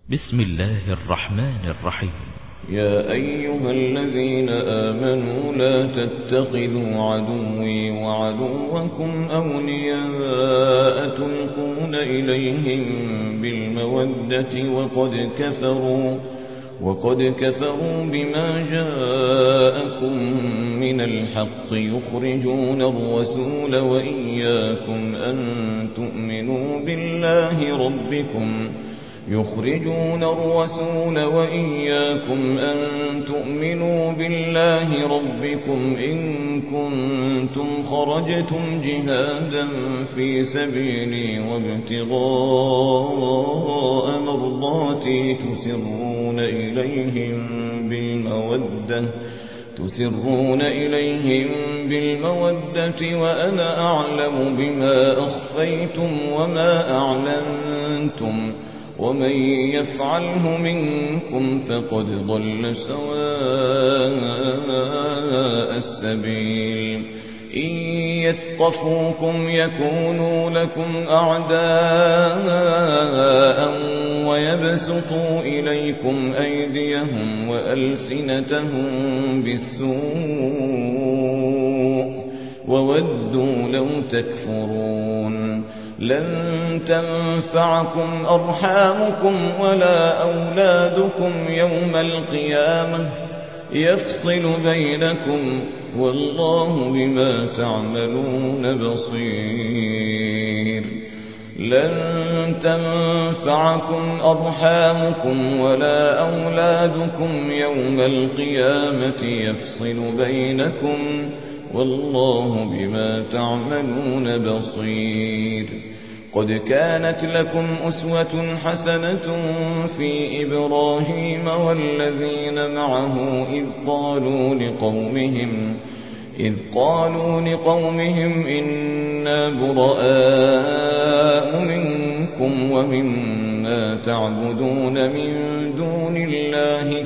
بسم الله الرحمن الرحيم. يا أيها الذين آمنوا لا تتخذوا عدوي وعدوكم أولياء تلقون إليهم بالمودة وقد كفروا بما يجاءكم من الحق يخرجون الرسول وإياكم أن تؤمنوا بالله ربكم إن كنتم خرجتم جهادا في سبيلي وابتغاء مرضاتي تسرون إليهم بالمودة وأنا أعلم بما أخفيتم وما أعلنتم ومن يفعله منكم فقد ضل سواء السبيل. إن يثقفوكم يكونوا لكم أعداء ويبسطوا إليكم أيديهم وألسنتهم بالسوء وودوا لو تكفرون. لن تنفعكم أرحامكم ولا أولادكم يوم القيامة يفصل بينكم والله بما تعملون بصير. لن تنفعكم أرحامكم ولا أولادكم يوم القيامة يفصل بينكم والله بما تعملون بصير. قد كانت لكم أسوة حسنة في إبراهيم والذين معه إذ قالوا لقومهم إنا براء منكم ومما تعبدون من دون الله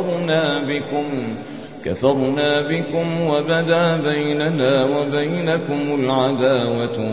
كفرنا بكم وبدا بيننا وبينكم العداوة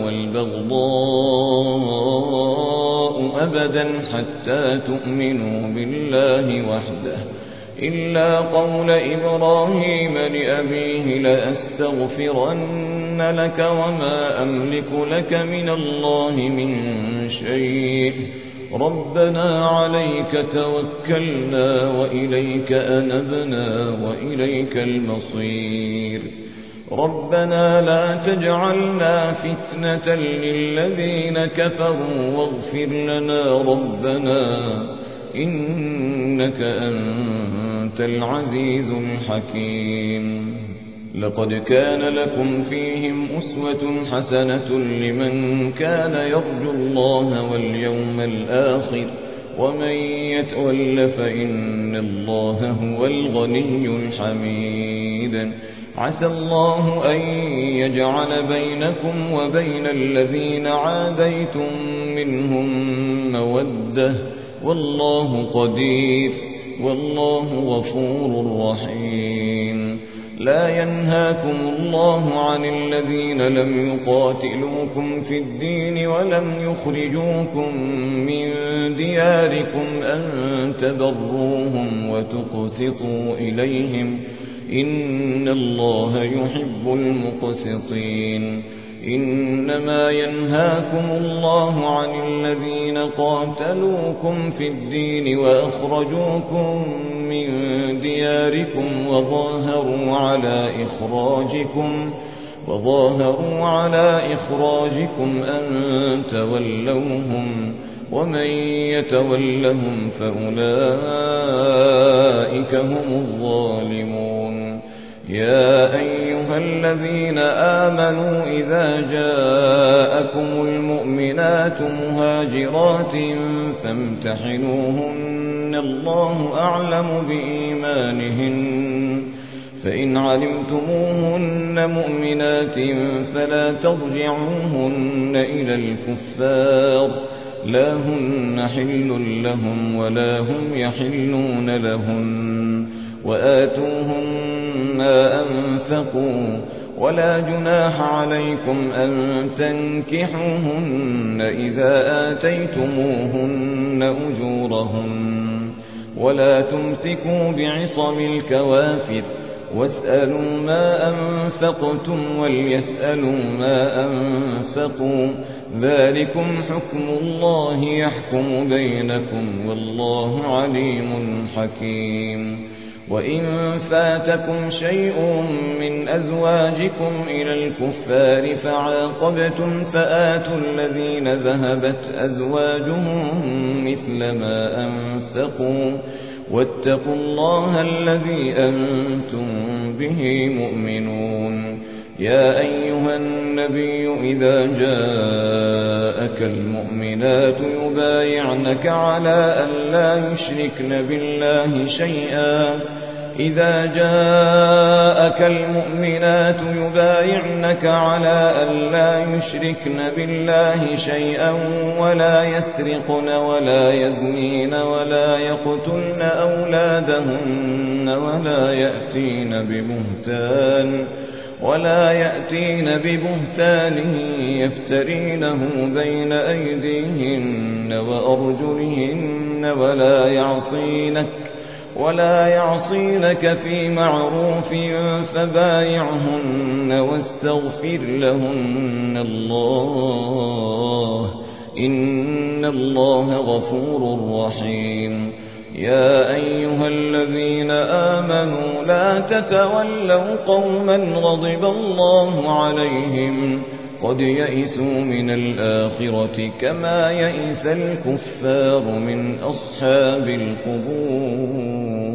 والبغضاء أبدا حتى تؤمنوا بالله وحده إلا قول إبراهيم لأبيه لأستغفرن لك وما أملك لك من الله من شيء ربنا عليك توكلنا وإليك أنبنا وإليك المصير. ربنا لا تجعلنا فتنة للذين كفروا واغفر لنا ربنا إنك أنت العزيز الحكيم. لقد كان لكم فيهم أسوة حسنة لمن كان يرجو الله واليوم الآخر ومن يتول فإن الله هو الغني الحميد. عسى الله أن يجعل بينكم وبين الذين عاديتم منهم مودة والله قدير والله غفور رحيم. لا ينهاكم الله عن الذين لم يقاتلوكم في الدين ولم يخرجوكم من دياركم أن تبروهم وتقسطوا إليهم إن الله يحب المقسطين. إنما ينهاكم الله عن الذين قاتلوكم في الدين وأخرجوكم من دياركم وظاهروا على إخراجكم أن تولوهم ومن يتولهم فأولئك هم الظالمون. يا أيها الذين آمنوا إذا جاءكم المؤمنات مهاجرات فامتحنوهن الله أعلم بإيمانهن فإن علمتموهن مؤمنات فلا ترجعوهن إلى الكفار لا هن حل لهم ولا هم يحلون لهن وآتوهم ما أنفقوا ولا جناح عليكم أن تنكحوهن إذا آتيتموهن أجورهن ولا تمسكوا بعصم الكوافر واسألوا ما أنفقتم وليسألوا ما أنفقوا ذلكم حكم الله يحكم بينكم والله عليم حكيم وإن فاتكم شيء من أزواجكم إلى الكفار فعاقبتم فآتوا الذين ذهبت أزواجهم مثل ما أنفقوا واتقوا الله الذي أنتم به مؤمنون يا أيها النبي إذا جاءك المؤمنات يبايعنك على أن لا يشركن بالله شيئا ولا يسرقن ولا يزنين ولا يأتين ببهتان يفترينه بين أيديهن وأرجلهن ولا يعصينك في معروف فبايعهن واستغفر لهن الله إن الله غفور رحيم يا أيها الذين آمنوا لا تتولوا قوما غضب الله عليهم قد يئسوا من الآخرة كما يئس الكفار من أصحاب القبور